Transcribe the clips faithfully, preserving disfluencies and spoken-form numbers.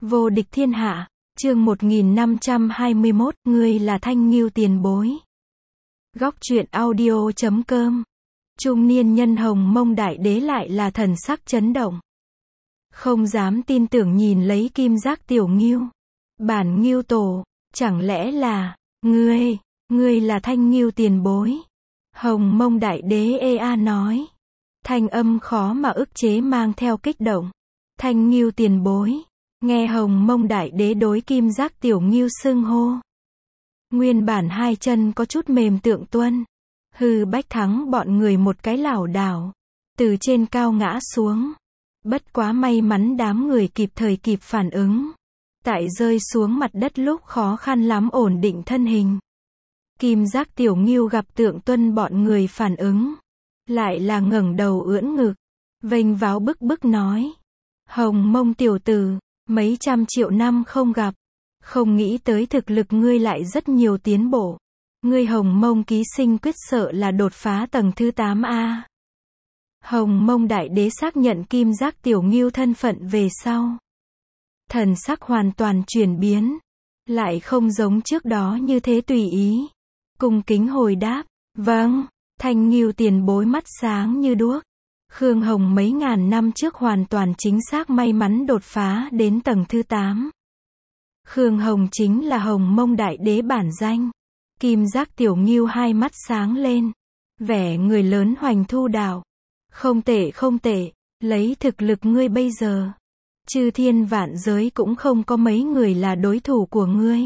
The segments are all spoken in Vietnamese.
Vô địch thiên hạ, chương một nghìn năm trăm hai mươi mốt, ngươi là Thanh Ngưu tiền bối. Góc truyện audio chấm com. Trung niên nhân Hồng Mông Đại Đế lại là thần sắc chấn động. Không dám tin tưởng nhìn lấy kim giác tiểu ngưu. Bản ngưu tổ, chẳng lẽ là, ngươi, ngươi là Thanh Ngưu tiền bối. Hồng Mông Đại Đế ê a nói. Thanh âm khó mà ức chế mang theo kích động. Thanh Ngưu tiền bối. Nghe Hồng Mông Đại Đế đối kim giác tiểu ngưu xưng hô. Nguyên bản hai chân có chút mềm tượng tuân. Hư Bách Thắng bọn người một cái lảo đảo. Từ trên cao ngã xuống. Bất quá may mắn đám người kịp thời kịp phản ứng. Tại rơi xuống mặt đất lúc khó khăn lắm ổn định thân hình. Kim giác tiểu ngưu gặp tượng tuân bọn người phản ứng. Lại là ngẩng đầu ưỡn ngực. Vênh váo bức bức nói. Hồng Mông tiểu tử. Mấy trăm triệu năm không gặp. Không nghĩ tới thực lực ngươi lại rất nhiều tiến bộ. Ngươi Hồng Mông ký sinh quyết sợ là đột phá tầng thứ tám A. Hồng Mông Đại Đế xác nhận kim giác tiểu ngưu thân phận về sau. Thần sắc hoàn toàn chuyển biến. Lại không giống trước đó như thế tùy ý. Cung kính hồi đáp. Vâng, Thanh Ngưu tiền bối mắt sáng như đuốc. Khương Hồng mấy ngàn năm trước hoàn toàn chính xác may mắn đột phá đến tầng thứ tám. Khương Hồng chính là Hồng Mông Đại Đế bản danh. Kim giác tiểu ngưu hai mắt sáng lên. Vẻ người lớn hoành thu đạo. Không tệ không tệ, lấy thực lực ngươi bây giờ. Chư thiên vạn giới cũng không có mấy người là đối thủ của ngươi.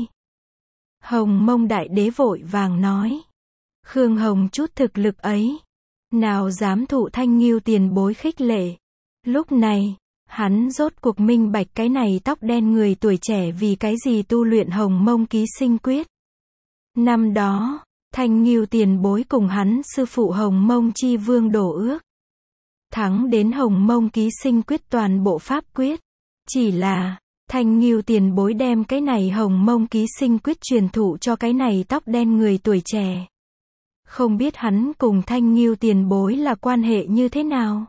Hồng Mông Đại Đế vội vàng nói. Khương Hồng chút thực lực ấy. Nào dám thụ Thanh Ngưu tiền bối khích lệ. Lúc này, hắn rốt cuộc minh bạch cái này tóc đen người tuổi trẻ vì cái gì tu luyện Hồng Mông ký sinh quyết. Năm đó, Thanh Ngưu tiền bối cùng hắn sư phụ Hồng Mông chi vương đổ ước. Thắng đến Hồng Mông ký sinh quyết toàn bộ pháp quyết. Chỉ là, Thanh Ngưu tiền bối đem cái này Hồng Mông ký sinh quyết truyền thụ cho cái này tóc đen người tuổi trẻ. Không biết hắn cùng Thanh Ngưu tiền bối là quan hệ như thế nào.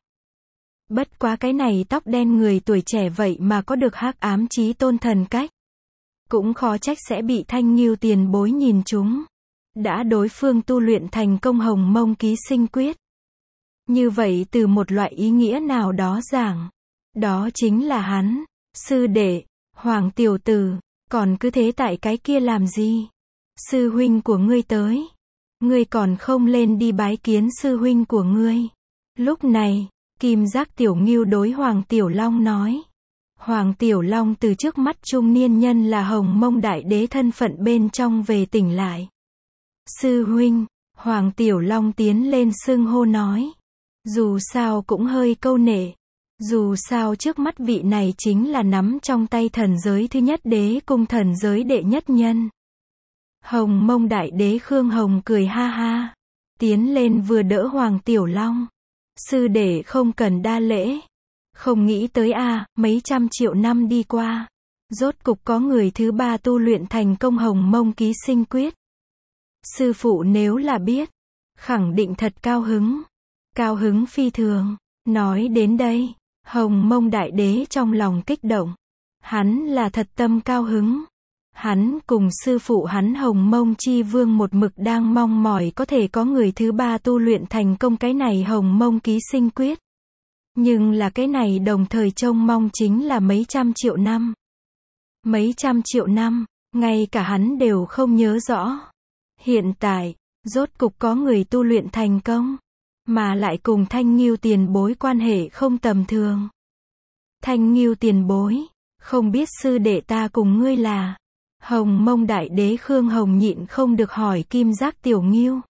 Bất quá cái này tóc đen người tuổi trẻ vậy mà có được hắc ám chí tôn thần cách. Cũng khó trách sẽ bị Thanh Ngưu tiền bối nhìn trúng. Đã đối phương tu luyện thành công Hồng Mông ký sinh quyết. Như vậy từ một loại ý nghĩa nào đó giảng. Đó chính là hắn, sư đệ, Hoàng tiểu tử, còn cứ thế tại cái kia làm gì? Sư huynh của ngươi tới. Ngươi còn không lên đi bái kiến sư huynh của ngươi. Lúc này, kim giác tiểu ngưu đối Hoàng Tiểu Long nói. Hoàng Tiểu Long từ trước mắt trung niên nhân là Hồng Mông Đại Đế thân phận bên trong về tỉnh lại. Sư huynh, Hoàng Tiểu Long tiến lên xưng hô nói. Dù sao cũng hơi câu nệ. Dù sao trước mắt vị này chính là nắm trong tay thần giới thứ nhất đế cung thần giới đệ nhất nhân. Hồng Mông Đại Đế Khương Hồng cười ha ha. Tiến lên vừa đỡ Hoàng Tiểu Long. Sư đệ không cần đa lễ. Không nghĩ tới a à, mấy trăm triệu năm đi qua. Rốt cục có người thứ ba tu luyện thành công Hồng Mông ký sinh quyết. Sư phụ nếu là biết. Khẳng định thật cao hứng. Cao hứng phi thường. Nói đến đây. Hồng Mông Đại Đế trong lòng kích động. Hắn là thật tâm cao hứng. Hắn cùng sư phụ hắn Hồng Mông chi vương một mực đang mong mỏi có thể có người thứ ba tu luyện thành công cái này Hồng Mông ký sinh quyết. Nhưng là cái này đồng thời trông mong chính là mấy trăm triệu năm. Mấy trăm triệu năm, ngay cả hắn đều không nhớ rõ. Hiện tại, rốt cục có người tu luyện thành công. Mà lại cùng Thanh Ngưu tiền bối quan hệ không tầm thường. Thanh Ngưu tiền bối, không biết sư đệ ta cùng ngươi là. Hồng Mông Đại Đế Khương Hồng nhịn không được hỏi kim giác tiểu ngưu.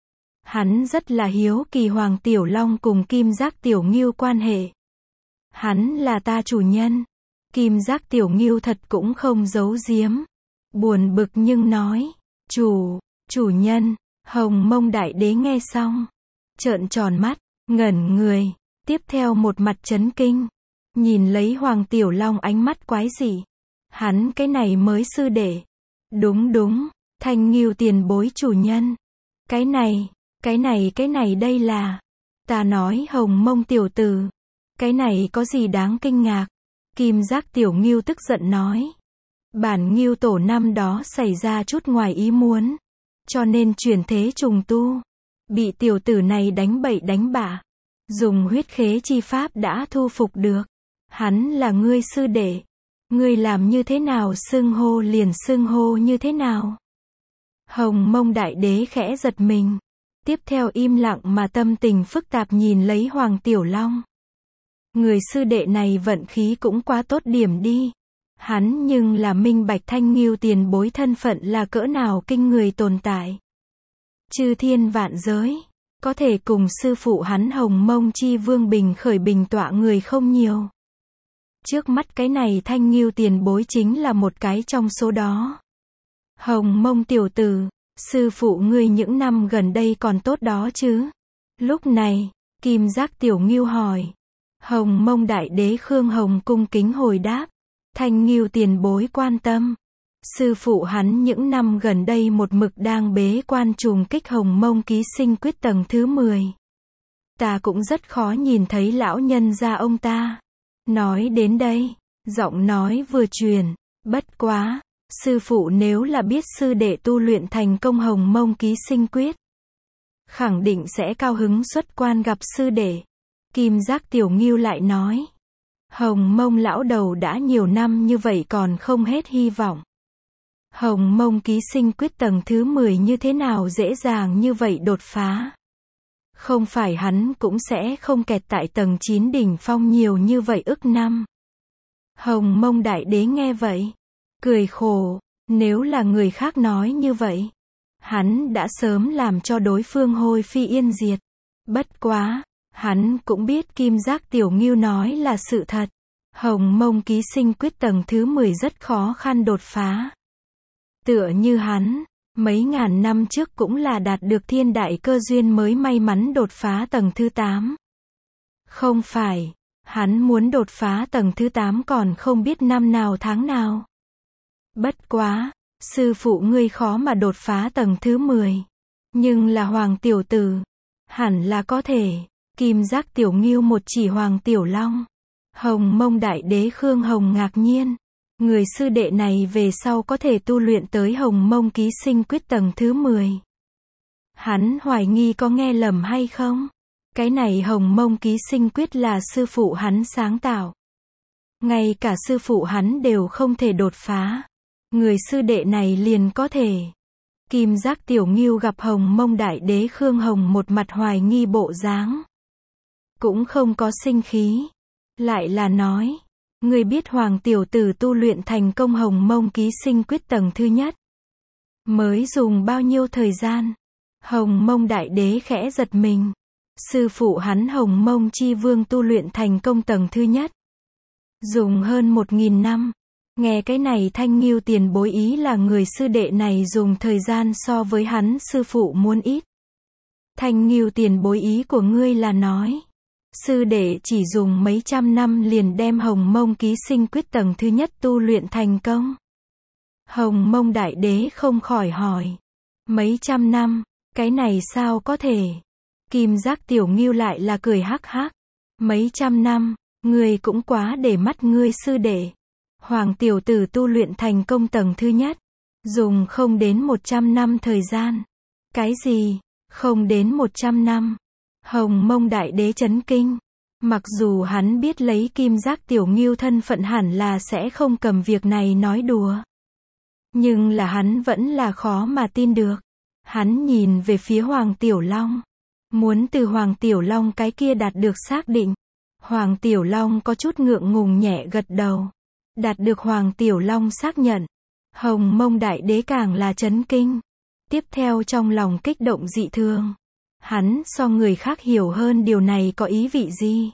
Hắn rất là hiếu kỳ Hoàng Tiểu Long cùng kim giác tiểu ngưu quan hệ. Hắn là ta chủ nhân. Kim giác tiểu ngưu thật cũng không giấu giếm. Buồn bực nhưng nói. Chủ, chủ nhân. Hồng Mông Đại Đế nghe xong. Trợn tròn mắt, ngẩn người. Tiếp theo một mặt chấn kinh. Nhìn lấy Hoàng Tiểu Long ánh mắt quái dị. Hắn cái này mới sư đệ. Đúng đúng, Thanh Ngưu tiền bối chủ nhân. Cái này, cái này cái này đây là. Ta nói Hồng Mông tiểu tử. Cái này có gì đáng kinh ngạc. Kim Giác Tiểu Ngưu tức giận nói. Bản Ngưu tổ năm đó xảy ra chút ngoài ý muốn, cho nên chuyển thế trùng tu. Bị tiểu tử này đánh bậy đánh bạ. Dùng huyết khế chi pháp đã thu phục được. Hắn là ngươi sư đệ. Ngươi làm như thế nào xưng hô liền xưng hô như thế nào. Hồng Mông Đại Đế khẽ giật mình. Tiếp theo im lặng mà tâm tình phức tạp nhìn lấy Hoàng Tiểu Long. Người sư đệ này vận khí cũng quá tốt điểm đi. Hắn nhưng là minh bạch Thanh Ngưu tiền bối thân phận là cỡ nào kinh người tồn tại. Chư thiên vạn giới, có thể cùng sư phụ hắn Hồng Mông Chi Vương bình khởi bình tọa người không nhiều. Trước mắt cái này Thanh Ngưu tiền bối chính là một cái trong số đó. Hồng Mông tiểu tử, sư phụ ngươi những năm gần đây còn tốt đó chứ? Lúc này, Kim Giác Tiểu Ngưu hỏi. Hồng Mông Đại Đế Khương Hồng cung kính hồi đáp. Thanh Ngưu tiền bối quan tâm. Sư phụ hắn những năm gần đây một mực đang bế quan trùng kích Hồng Mông ký sinh quyết tầng thứ mười. Ta cũng rất khó nhìn thấy lão nhân gia ông ta. Nói đến đây, giọng nói vừa truyền, bất quá, sư phụ nếu là biết sư đệ tu luyện thành công Hồng Mông ký sinh quyết, khẳng định sẽ cao hứng xuất quan gặp sư đệ. Kim Giác Tiểu Ngưu lại nói. Hồng Mông lão đầu đã nhiều năm như vậy còn không hết hy vọng. Hồng Mông ký sinh quyết tầng thứ mười như thế nào dễ dàng như vậy đột phá. Không phải hắn cũng sẽ không kẹt tại tầng chín đỉnh phong nhiều như vậy ức năm. Hồng Mông Đại Đế nghe vậy, cười khổ, nếu là người khác nói như vậy, hắn đã sớm làm cho đối phương hôi phi yên diệt. Bất quá, hắn cũng biết Kim Giác Tiểu Ngưu nói là sự thật. Hồng Mông ký sinh quyết tầng thứ mười rất khó khăn đột phá. Tựa như hắn, mấy ngàn năm trước cũng là đạt được thiên đại cơ duyên mới may mắn đột phá tầng thứ tám. Không phải, hắn muốn đột phá tầng thứ tám còn không biết năm nào tháng nào. Bất quá, sư phụ ngươi khó mà đột phá tầng thứ mười. Nhưng là Hoàng tiểu tử, hẳn là có thể. Kim Giác Tiểu Ngưu một chỉ Hoàng Tiểu Long. Hồng Mông Đại Đế Khương Hồng ngạc nhiên. Người sư đệ này về sau có thể tu luyện tới Hồng Mông ký sinh quyết tầng thứ mười. Hắn hoài nghi có nghe lầm hay không? Cái này Hồng Mông ký sinh quyết là sư phụ hắn sáng tạo. Ngay cả sư phụ hắn đều không thể đột phá. Người sư đệ này liền có thể. Kim Giác Tiểu Ngưu gặp Hồng Mông Đại Đế Khương Hồng một mặt hoài nghi bộ dáng. Cũng không có sinh khí. Lại là nói. Người biết Hoàng tiểu tử tu luyện thành công Hồng Mông ký sinh quyết tầng thứ nhất. Mới dùng bao nhiêu thời gian? Hồng Mông Đại Đế khẽ giật mình. Sư phụ hắn Hồng Mông Chi Vương tu luyện thành công tầng thứ nhất. Dùng hơn một nghìn năm. Nghe cái này Thanh Ngưu tiền bối ý là người sư đệ này dùng thời gian so với hắn sư phụ muốn ít. Thanh Ngưu tiền bối ý của ngươi là nói. Sư đệ chỉ dùng mấy trăm năm liền đem Hồng Mông ký sinh quyết tầng thứ nhất tu luyện thành công. Hồng Mông Đại Đế không khỏi hỏi. Mấy trăm năm, cái này sao có thể? Kim Giác Tiểu Ngưu lại là cười hắc hắc. Mấy trăm năm, ngươi cũng quá để mắt ngươi sư đệ. Hoàng tiểu tử tu luyện thành công tầng thứ nhất. Dùng không đến một trăm năm thời gian. Cái gì? Không đến một trăm năm. Hồng Mông Đại Đế chấn kinh. Mặc dù hắn biết lấy Kim Giác Tiểu Ngưu thân phận hẳn là sẽ không cầm việc này nói đùa. Nhưng là hắn vẫn là khó mà tin được. Hắn nhìn về phía Hoàng Tiểu Long. Muốn từ Hoàng Tiểu Long cái kia đạt được xác định. Hoàng Tiểu Long có chút ngượng ngùng nhẹ gật đầu. Đạt được Hoàng Tiểu Long xác nhận. Hồng Mông Đại Đế càng là chấn kinh. Tiếp theo trong lòng kích động dị thường. Hắn so người khác hiểu hơn điều này có ý vị gì.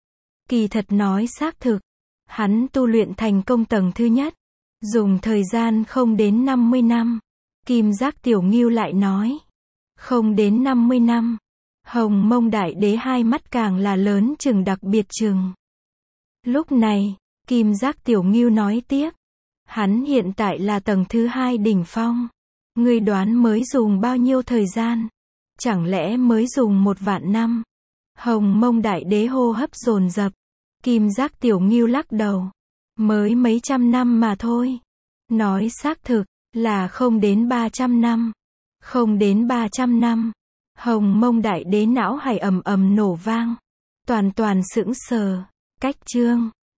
Kỳ thật nói xác thực. Hắn tu luyện thành công tầng thứ nhất. Dùng thời gian không đến năm mươi năm. Kim Giác Tiểu Ngưu lại nói. Không đến năm mươi năm. Hồng Mông Đại Đế hai mắt càng là lớn chừng đặc biệt chừng. Lúc này, Kim Giác Tiểu Ngưu nói tiếp. Hắn hiện tại là tầng thứ hai đỉnh phong. Ngươi đoán mới dùng bao nhiêu thời gian? Chẳng lẽ mới dùng một vạn năm? Hồng Mông Đại Đế hô hấp dồn dập. Kim Giác Tiểu Ngưu lắc đầu. Mới mấy trăm năm mà thôi. Nói xác thực, là không đến ba trăm năm. Không đến ba trăm năm. Hồng Mông Đại Đế não hải ầm ầm nổ vang. Toàn toàn sững sờ. Cách chương.